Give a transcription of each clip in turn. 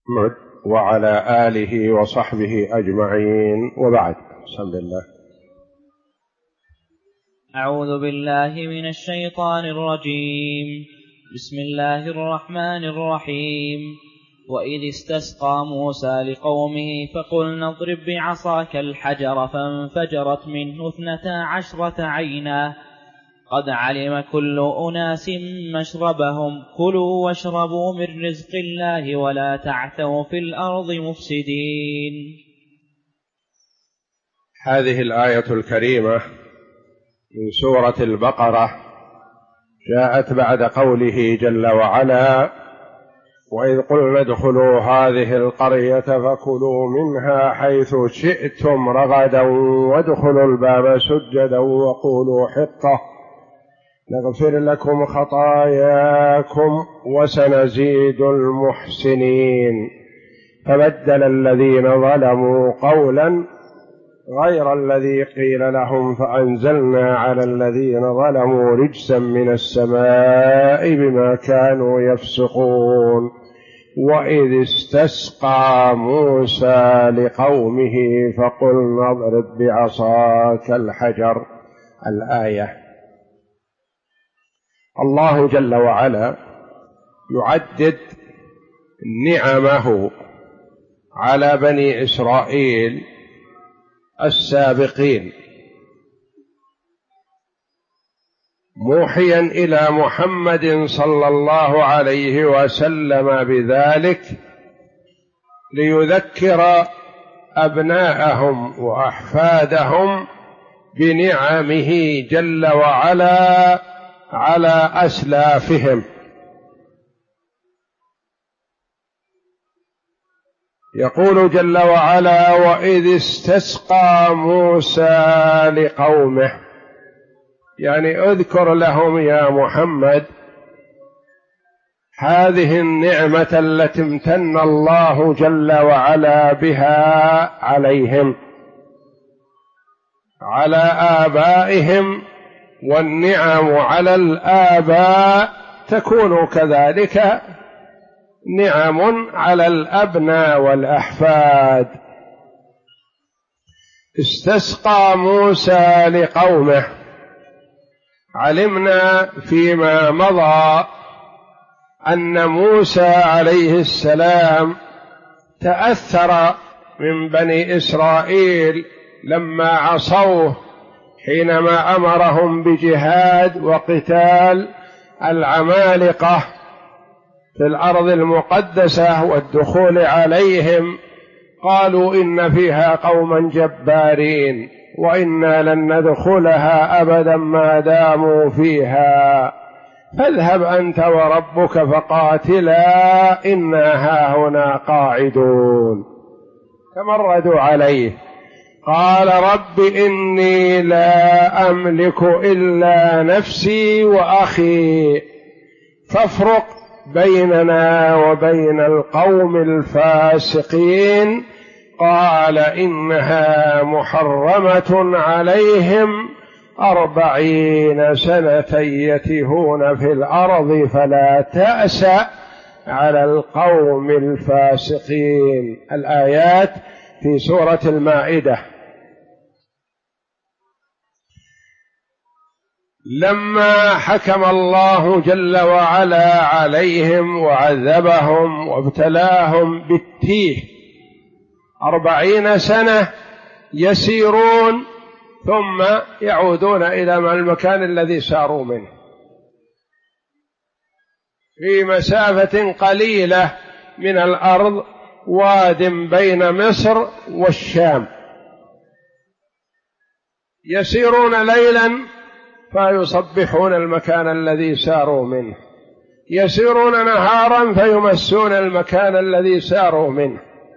محمد وعلى آله وصحبه أجمعين، وبعد. بسم الله. أعوذ بالله من الشيطان الرجيم. بسم الله الرحمن الرحيم. وإذ استسقى موسى لقومه فقلنا اضرب بعصاك الحجر فانفجرت منه 12 عينا قد علم كل أناس مشربهم كلوا واشربوا من رزق الله ولا تعثوا في الأرض مفسدين. هذه الآية الكريمة من سورة البقرة جاءت بعد قوله جل وعلا: وإذ قلنا ادخلوا هذه القرية فكلوا منها حيث شئتم رغدا وادخلوا الباب سجدا وقولوا حطة نغفر لكم خطاياكم وسنزيد المحسنين. فبدل الذين ظلموا قولا غير الذي قيل لهم فأنزلنا على الذين ظلموا رجزا من السماء بما كانوا يفسقون. وإذ استسقى موسى لقومه فقلنا اضرب بعصاك الحجر. الآية. الله جل وعلا يعدد نعمه على بني إسرائيل السابقين، موحيا إلى محمد صلى الله عليه وسلم بذلك ليذكر أبناءهم وأحفادهم بنعمه جل وعلا على أسلافهم. يقول جل وعلا: وإذ استسقى موسى لقومه، يعني اذكر لهم يا محمد هذه النعمة التي امتن الله جل وعلا بها عليهم، على آبائهم، والنعم على الآباء تكون كذلك نعم على الأبناء والأحفاد. استسقى موسى لقومه، علمنا فيما مضى أن موسى عليه السلام تأثر من بني إسرائيل لما عصوه حينما أمرهم بجهاد وقتال العمالقة في الأرض المقدسة والدخول عليهم. قالوا إن فيها قوما جبارين وإنا لن ندخلها أبدا ما داموا فيها فاذهب أنت وربك فقاتلا إنا هاهنا قاعدون. تمردوا عليه. قال رب إني لا أملك إلا نفسي وأخي فافرق بيننا وبين القوم الفاسقين. قال إنها محرمة عليهم 40 سنة يتيهون في الأرض فلا تأس على القوم الفاسقين. الآيات في سورة المائدة. لما حكم الله جل وعلا عليهم وعذبهم وابتلاهم بالتيه 40 سنة يسيرون ثم يعودون إلى المكان الذي ساروا منه في مسافة قليلة من الأرض، واد بين مصر والشام. يسيرون ليلا فيصبحون المكان الذي ساروا منه، يسيرون نهارا فيمسون المكان الذي ساروا منه.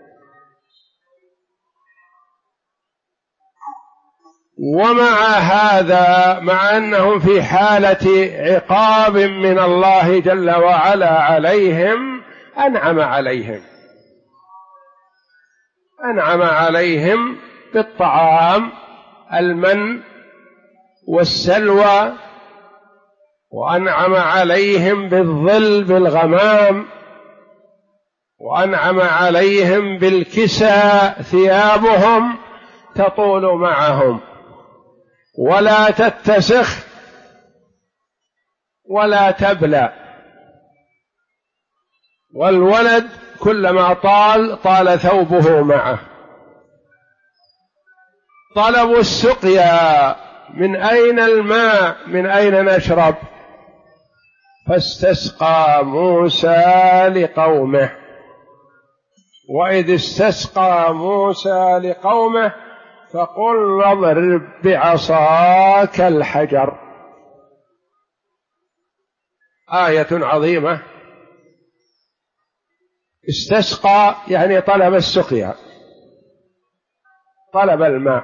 ومع هذا، مع أنهم في حالة عقاب من الله جل وعلا عليهم، أنعم عليهم بالطعام، المن والسلوى، وأنعم عليهم بالظل بالغمام، وأنعم عليهم بالكسى ثيابهم تطول معهم ولا تتسخ ولا تبلى، والولد كلما طال ثوبه معه. طلبوا السقيا، من أين الماء؟ من أين نشرب؟ فاستسقى موسى لقومه. وإذ استسقى موسى لقومه فقل اضرب بعصاك الحجر. آية عظيمة. استسقى يعني طلب السقيا، طلب الماء.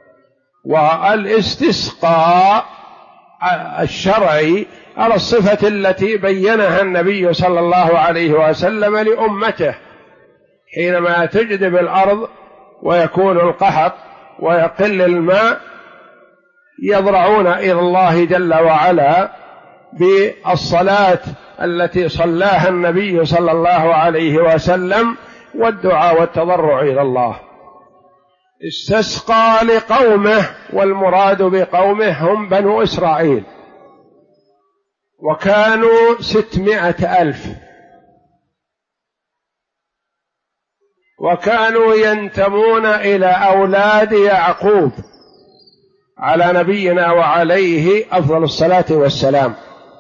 والاستسقاء الشرعي على الصفة التي بينها النبي صلى الله عليه وسلم لأمته حينما تجدب الأرض ويكون القحط ويقل الماء، يضرعون إلى الله جل وعلا بالصلاة التي صلاها النبي صلى الله عليه وسلم والدعاء والتضرع إلى الله. استسقى لقومه، والمراد بقومه هم بنو إسرائيل، وكانوا 600,000، وكانوا ينتمون إلى أولاد يعقوب على نبينا وعليه أفضل الصلاة والسلام.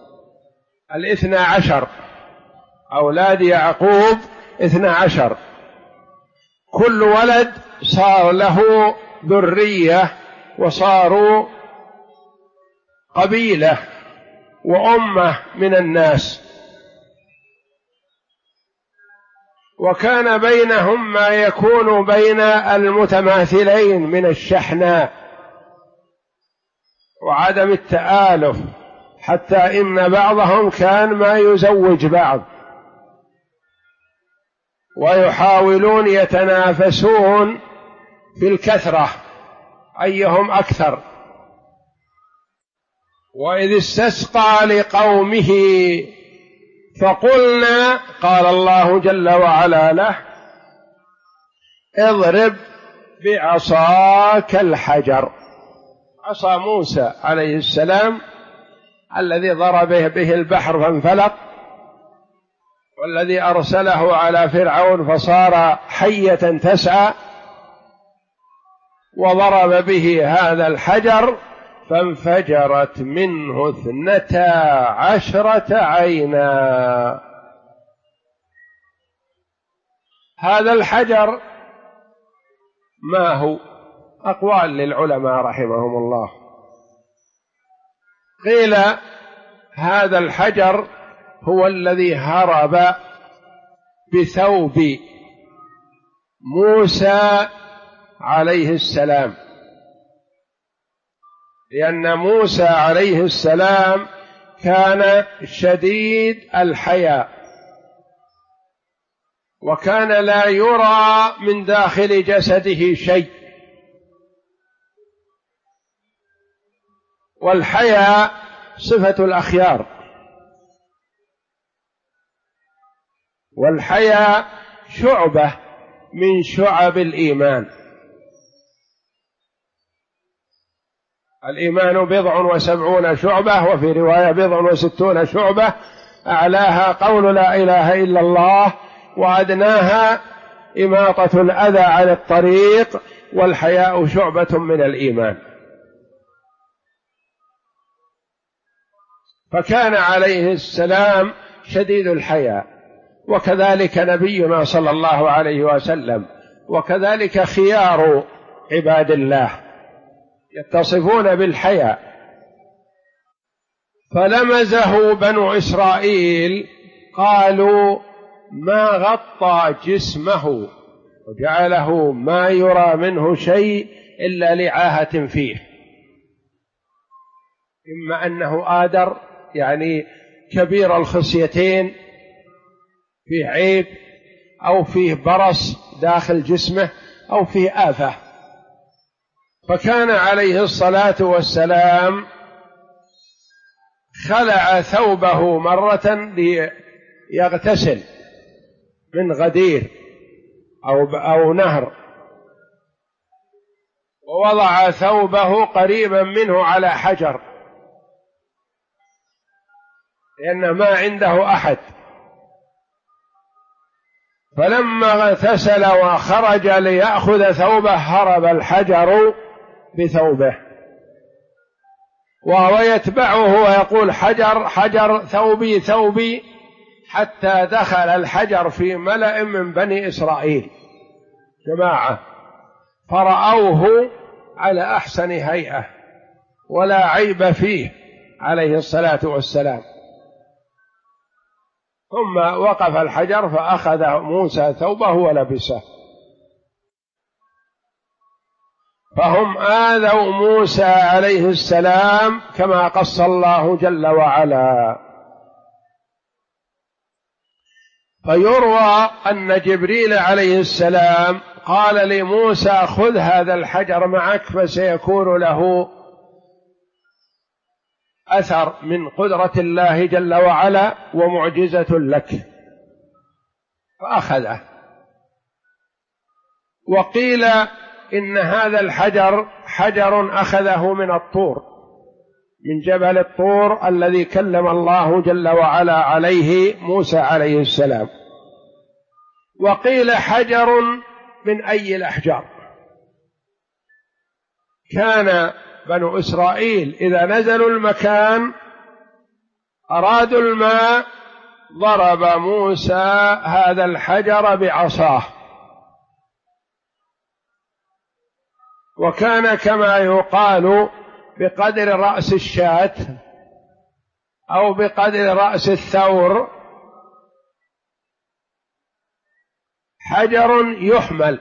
12 أولاد يعقوب 12، كل ولد صار له ذرية وصاروا قبيلة وأمة من الناس، وكان بينهم ما يكون بين المتماثلين من الشحناء وعدم التآلف، حتى إن بعضهم كان ما يزوج بعض، ويحاولون يتنافسون في الكثرة أيهم أكثر. وإذ استسقى لقومه فقلنا، قال الله جل وعلا له: اضرب بعصاك الحجر. عصا موسى عليه السلام الذي ضرب به البحر فانفلق، والذي أرسله على فرعون فصار حية تسعى، وضرب به هذا الحجر فانفجرت منه 12 عينا. هذا الحجر ما هو؟ أقوال للعلماء رحمهم الله. قيل هذا الحجر هو الذي هرب بثوب موسى عليه السلام، لأن موسى عليه السلام كان شديد الحياء، وكان لا يرى من داخل جسده شيء، والحياء صفة الأخيار، والحياء شعبة من شعب الإيمان. الإيمان 70 شعبة، وفي رواية 60 شعبة، أعلاها قول لا إله إلا الله، وأدناها إماطة الأذى عن الطريق، والحياء شعبة من الإيمان. فكان عليه السلام شديد الحياء، وكذلك نبينا صلى الله عليه وسلم، وكذلك خيار عباد الله يتصفون بالحياء. فلمزه بنو إسرائيل، قالوا ما غطى جسمه وجعله ما يرى منه شيء إلا لعاهة فيه، إما أنه آدر يعني كبير الخصيتين فيه عيب، أو فيه برص داخل جسمه، أو فيه آفة. فكان عليه الصلاة والسلام خلع ثوبه مرة ليغتسل من غدير أو نهر، ووضع ثوبه قريبا منه على حجر لأن ما عنده أحد، فلما اغتسل وخرج ليأخذ ثوبه هرب الحجر بثوبه، وهو يتبعه ويقول حجر حجر ثوبي ثوبي، حتى دخل الحجر في ملأ من بني إسرائيل جماعة فرأوه على أحسن هيئة ولا عيب فيه عليه الصلاة والسلام. ثم وقف الحجر فأخذ موسى ثوبه ولبسه، فهم آذوا موسى عليه السلام كما قص الله جل وعلا. فيروى أن جبريل عليه السلام قال لموسى خذ هذا الحجر معك فسيكون له أثر من قدرة الله جل وعلا ومعجزة لك، فأخذه. وقيل إن هذا الحجر حجر أخذه من الطور، من جبل الطور الذي كلم الله جل وعلا عليه موسى عليه السلام. وقيل حجر من أي الأحجار. كان بنو إسرائيل إذا نزلوا المكان أرادوا الماء ضرب موسى هذا الحجر بعصاه، وكان كما يقال بقدر رأس الشاة أو بقدر رأس الثور، حجر يحمل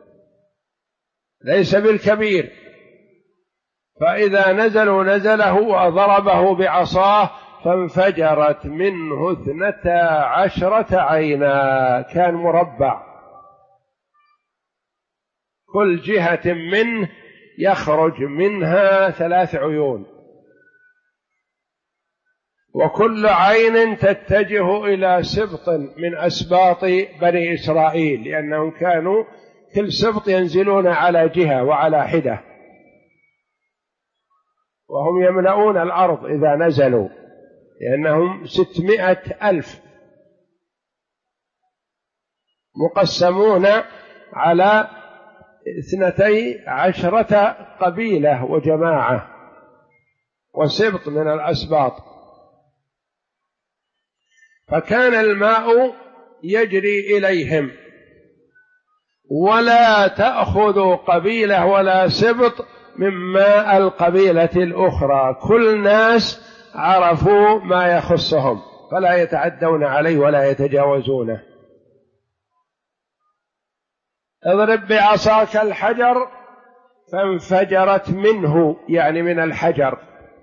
ليس بالكبير، فإذا نزله وضربه بعصاه فانفجرت منه 12 عينا، كان مربع كل جهة منه يخرج منها 3 عيون، وكل عين تتجه إلى سبط من أسباط بني إسرائيل، لأنهم كانوا كل سبط ينزلون على جهة وعلى حدة، وهم يملؤون الأرض إذا نزلوا، لأنهم 600,000 مقسمون على 12 قبيلة وجماعة وسبط من الأسباط. فكان الماء يجري إليهم، ولا تأخذ قبيلة ولا سبط من ماء القبيلة الأخرى، كل ناس عرفوا ما يخصهم فلا يتعدون عليه ولا يتجاوزونه. اضرب بعصاك الحجر فانفجرت منه، يعني من الحجر،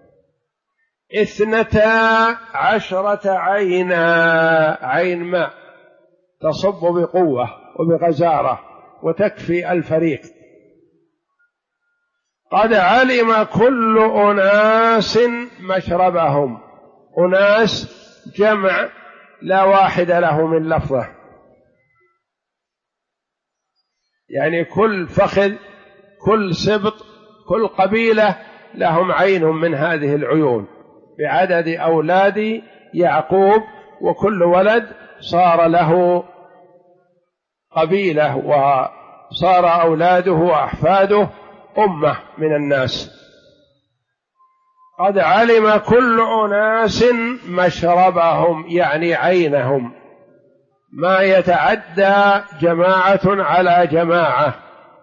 12 عينا، عين ماء تصب بقوة وبغزارة وتكفي الفريق. قد علم كل أناس مشربهم، أناس جمع لا واحد له من لفظه، يعني كل فخذ كل سبط كل قبيلة لهم عين من هذه العيون بعدد أولاد يعقوب، وكل ولد صار له قبيلة وصار أولاده وأحفاده أمة من الناس. قد علم كل أناس مشربهم، يعني عينهم، ما يتعدى جماعة على جماعة،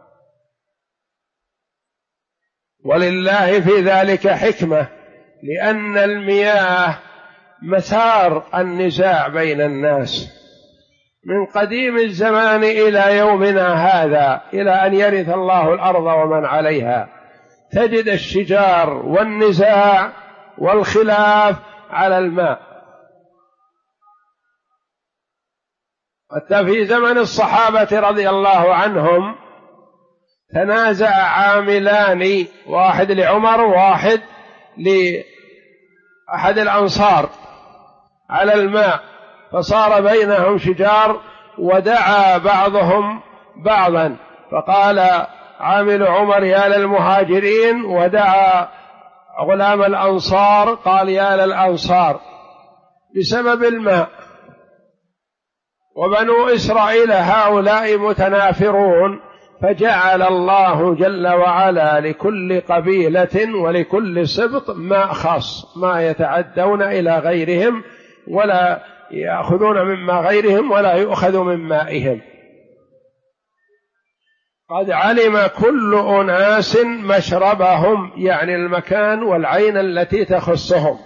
ولله في ذلك حكمة، لأن المياه مسار النزاع بين الناس من قديم الزمان إلى يومنا هذا، إلى أن يرث الله الأرض ومن عليها، تجد الشجار والنزاع والخلاف على الماء. حتى في زمن الصحابة رضي الله عنهم تنازع عاملان، واحد لعمر وواحد لأحد الأنصار، على الماء، فصار بينهم شجار ودعا بعضهم بعضا، فقال عامل عمر يا للمهاجرين، ودعا غلام الأنصار قال يا للأنصار بسبب الماء. وبنو إسرائيل هؤلاء متنافرون، فجعل الله جل وعلا لكل قبيلة ولكل سبط ماء خاص، ما يتعدون إلى غيرهم ولا يأخذون مما غيرهم ولا يؤخذ من مائهم. قد علم كل أناس مشربهم، يعني المكان والعين التي تخصهم.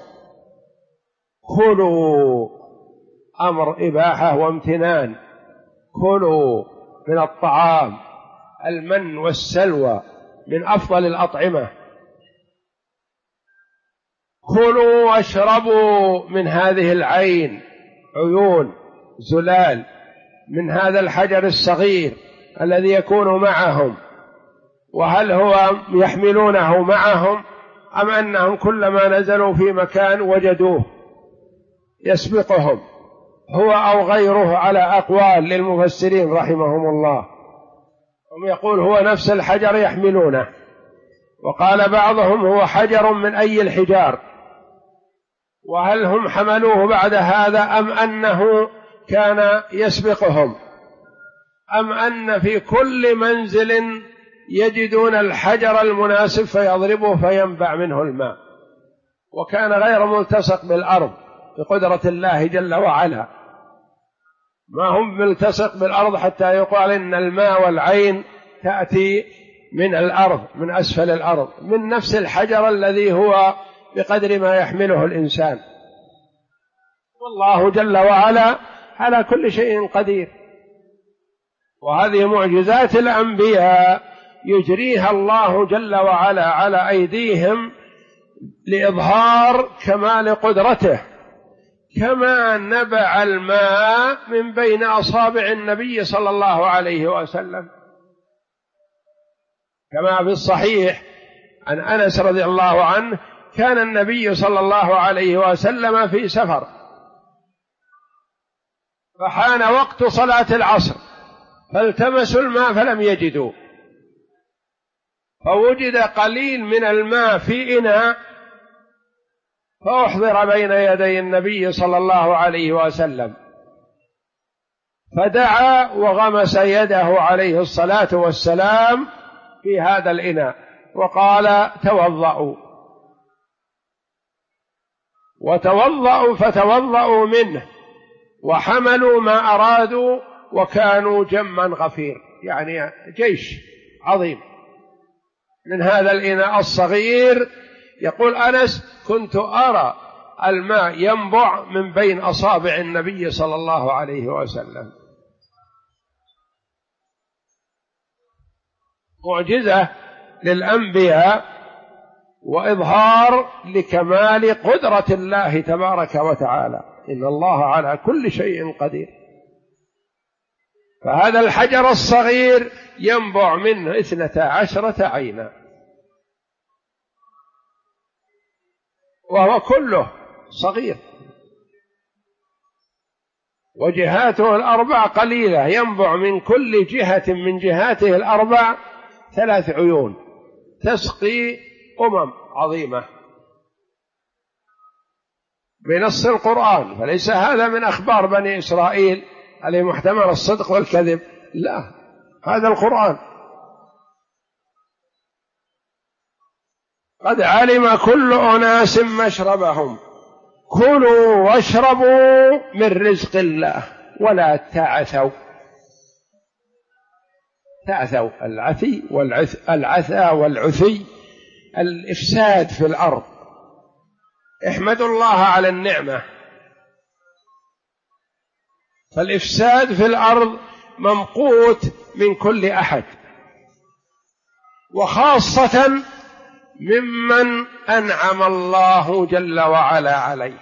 كلوا، أمر إباحة وامتنان، كلوا من الطعام، المن والسلوى من أفضل الأطعمة، كلوا واشربوا من هذه العين، عيون زلال، من هذا الحجر الصغير الذي يكون معهم. وهل هو يحملونه معهم أم أنهم كلما نزلوا في مكان وجدوه يسبقهم، هو أو غيره، على أقوال للمفسرين رحمهم الله. هم يقول هو نفس الحجر يحملونه، وقال بعضهم هو حجر من أي الحجار. وهل هم حملوه بعد هذا أم أنه كان يسبقهم، أم أن في كل منزل يجدون الحجر المناسب فيضربه فينبع منه الماء، وكان غير ملتصق بالأرض بقدرة الله جل وعلا، ما هم ملتصق بالأرض حتى يقال إن الماء والعين تأتي من الأرض، من أسفل الأرض، من نفس الحجر الذي هو بقدر ما يحمله الإنسان. والله جل وعلا على كل شيء قدير. وهذه معجزات الأنبياء يجريها الله جل وعلا على أيديهم لإظهار كمال قدرته، كما نبع الماء من بين أصابع النبي صلى الله عليه وسلم، كما في الصحيح عن أنس رضي الله عنه كان النبي صلى الله عليه وسلم في سفر، فحان وقت صلاة العصر فالتمسوا الماء فلم يجدوا، فوجد قليل من الماء في إناء فأحضر بين يدي النبي صلى الله عليه وسلم، فدعا وغمس يده عليه الصلاة والسلام في هذا الإناء وقال توضأوا، وتوضأوا فتوضأوا منه وحملوا ما أرادوا، وكانوا جمًا غفير، يعني جيش عظيم من هذا الإناء الصغير. يقول أنس كنت أرى الماء ينبع من بين أصابع النبي صلى الله عليه وسلم. معجزة للأنبياء وإظهار لكمال قدرة الله تبارك وتعالى، إن الله على كل شيء قدير. فهذا الحجر الصغير ينبع منه 12 عينا، وهو كله صغير، وجهاته الأربع قليلة، ينبع من كل جهة من جهاته الأربع 3 عيون تسقي عظيمة بنص القرآن. فليس هذا من أخبار بني إسرائيل عليه محتمل الصدق والكذب، لا، هذا القرآن. قد علم كل أناس مشربهم، كلوا واشربوا من رزق الله ولا تعثوا. العثي العثى والعثي الإفساد في الأرض. احمدوا الله على النعمة، فالإفساد في الأرض ممقوت من كل أحد، وخاصة ممن أنعم الله جل وعلا عليه.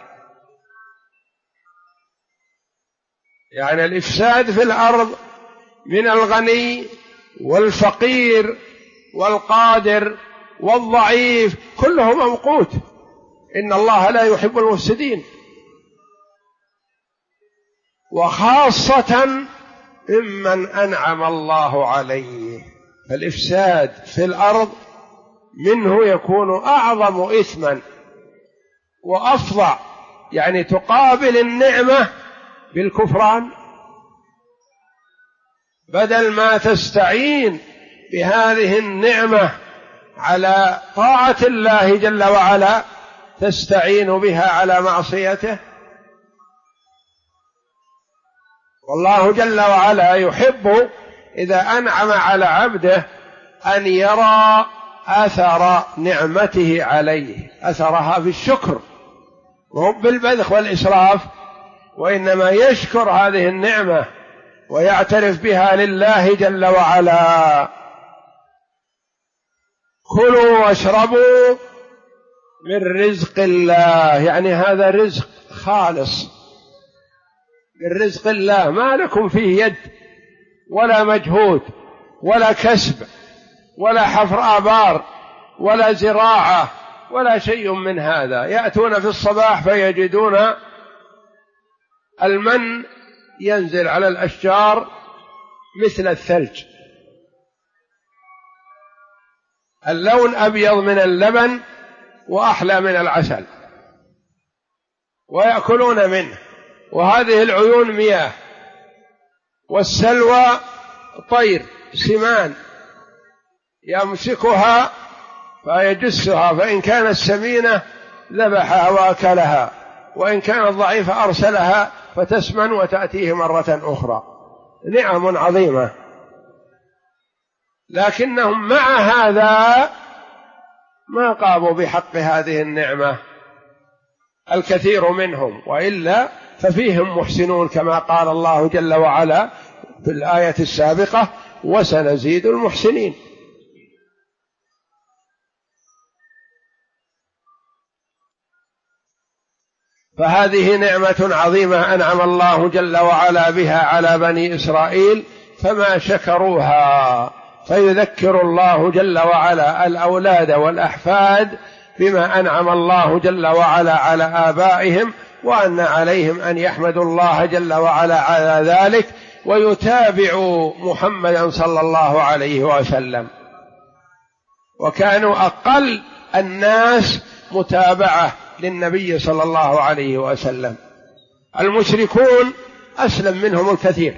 يعني الإفساد في الأرض من الغني والفقير والقادر والضعيف كله ممقوت، إن الله لا يحب المفسدين. وخاصة ممن أنعم الله عليه. فالإفساد في الأرض منه يكون أعظم إثما وأفظع، يعني تقابل النعمة بالكفران، بدل ما تستعين بهذه النعمة على طاعة الله جل وعلا تستعين بها على معصيته. والله جل وعلا يحب إذا أنعم على عبده أن يرى أثر نعمته عليه، أثرها في الشكر مو بالبذخ والإسراف، وإنما يشكر هذه النعمة ويعترف بها لله جل وعلا. كلوا واشربوا من رزق الله، يعني هذا رزق خالص من رزق الله، ما لكم فيه يد ولا مجهود ولا كسب ولا حفر آبار ولا زراعة ولا شيء من هذا. يأتون في الصباح فيجدون المن ينزل على الأشجار مثل الثلج، اللون أبيض من اللبن وأحلى من العسل، ويأكلون منه. وهذه العيون مياه، والسلوى طير سمان يمسكها فيجسها، فإن كانت سمينة ذبحها وأكلها، وإن كانت ضعيفة أرسلها فتسمن وتأتيه مرة أخرى. نعم عظيمة، لكنهم مع هذا ما قاموا بحق هذه النعمة الكثير منهم، وإلا ففيهم محسنون كما قال الله جل وعلا في الآية السابقة: وسنزيد المحسنين. فهذه نعمة عظيمة أنعم الله جل وعلا بها على بني إسرائيل فما شكروها، فيذكر الله جل وعلا الأولاد والأحفاد بما أنعم الله جل وعلا على آبائهم، وأن عليهم أن يحمدوا الله جل وعلا على ذلك ويتابعوا محمدا صلى الله عليه وسلم. وكانوا أقل الناس متابعة للنبي صلى الله عليه وسلم. المشركون أسلم منهم الكثير،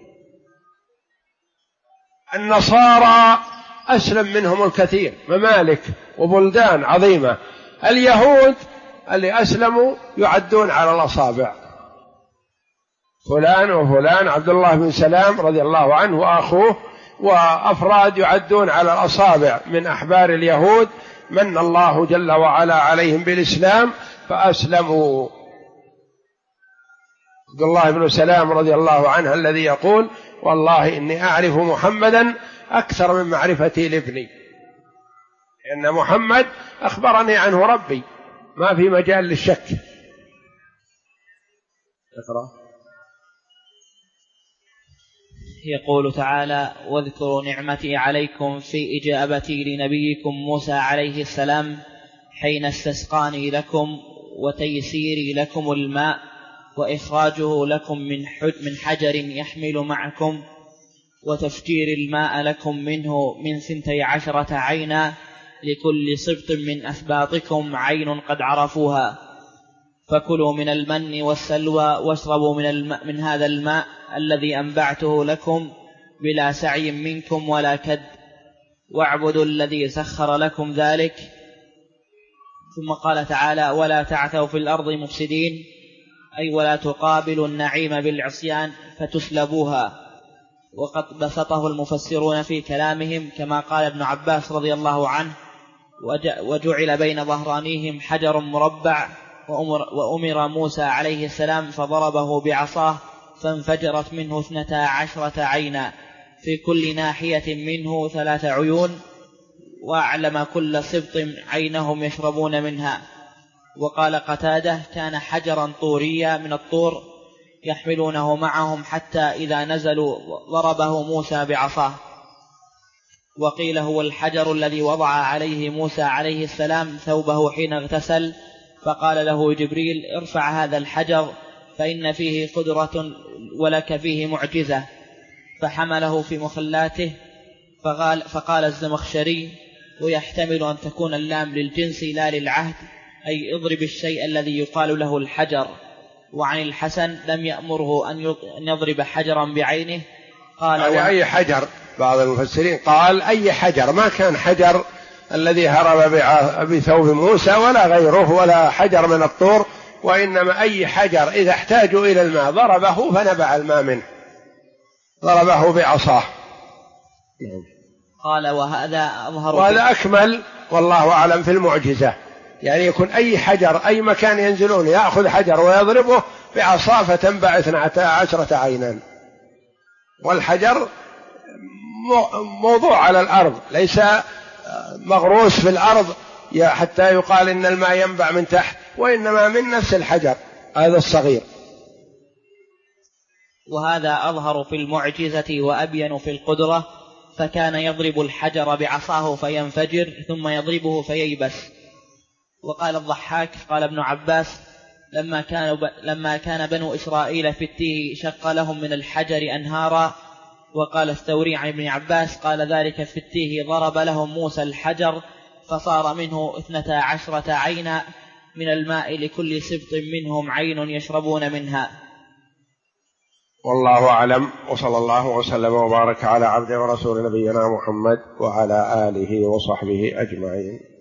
النصارى أسلم منهم الكثير، ممالك وبلدان عظيمة. اليهود اللي أسلموا يعدون على الأصابع، فلان وفلان، عبد الله بن سلام رضي الله عنه وأخوه، وأفراد يعدون على الأصابع من أحبار اليهود، من الله جل وعلا عليهم بالإسلام فأسلموا. عبد الله بن سلام رضي الله عنه الذي يقول: والله إني أعرف محمدا أكثر من معرفتي لابني، لأن محمد أخبرني عنه ربي، ما في مجال للشك. اقرأ. يقول تعالى: واذكروا نعمتي عليكم في إجابتي لنبيكم موسى عليه السلام حين استسقاني لكم وتيسيري لكم الماء وإخراجه لكم من حجر يحمل معكم وتفجير الماء لكم منه من 12 عينا لكل سبط من أسباطكم عين قد عرفوها، فكلوا من المن والسلوى واشربوا من هذا الماء الذي أنبعته لكم بلا سعي منكم ولا كد، واعبدوا الذي سخر لكم ذلك. ثم قال تعالى: ولا تعثوا في الأرض مفسدين، أي ولا تقابلوا النعيم بالعصيان فتسلبوها. وقد بسطه المفسرون في كلامهم كما قال ابن عباس رضي الله عنه: وجعل بين ظهرانيهم حجر مربع، وأمر موسى عليه السلام فضربه بعصاه فانفجرت منه 12 عينا في كل ناحية منه 3 عيون، وأعلم كل سبط عينهم يشربون منها. وقال قتادة: كان حجرا طوريا من الطور يحملونه معهم حتى إذا نزلوا ضربه موسى بعصاه. وقيل هو الحجر الذي وضع عليه موسى عليه السلام ثوبه حين اغتسل، فقال له جبريل: ارفع هذا الحجر فإن فيه قدرة ولك فيه معجزة. فحمله في مخلاته. فقال الزمخشري: ويحتمل أن تكون اللام للجنس لا للعهد، أي اضرب الشيء الذي يقال له الحجر. وعن الحسن: لم يأمره أن يضرب حجرا بعينه. قال يعني أي حجر، بعض المفسرين قال أي حجر، ما كان حجر الذي هرب بثوب موسى ولا غيره ولا حجر من الطور، وإنما أي حجر إذا احتاجوا إلى الماء ضربه فنبع الماء منه، ضربه بعصاه. قال وهذا أظهر، وهذا أكمل والله أعلم في المعجزة، يعني يكون أي حجر أي مكان ينزلون يأخذ حجر ويضربه بعصاه فتنبع 12 عينا. والحجر موضوع على الأرض، ليس مغروس في الأرض حتى يقال إن الماء ينبع من تحت، وإنما من نفس الحجر هذا الصغير. وهذا أظهر في المعجزة وأبين في القدرة، فكان يضرب الحجر بعصاه فينفجر ثم يضربه فييبس. وقال الضحاك: قال ابن عباس: لما كان بنو إسرائيل في التيه شق لهم من الحجر أنهارا. وقال الثوري عن ابن عباس: قال ذلك في التيه ضرب لهم موسى الحجر فصار منه 12 عينا من الماء لكل سبط منهم عين يشربون منها. والله أعلم، وصلى الله وسلم وبارك على عبده ورسول نبينا محمد وعلى آله وصحبه أجمعين.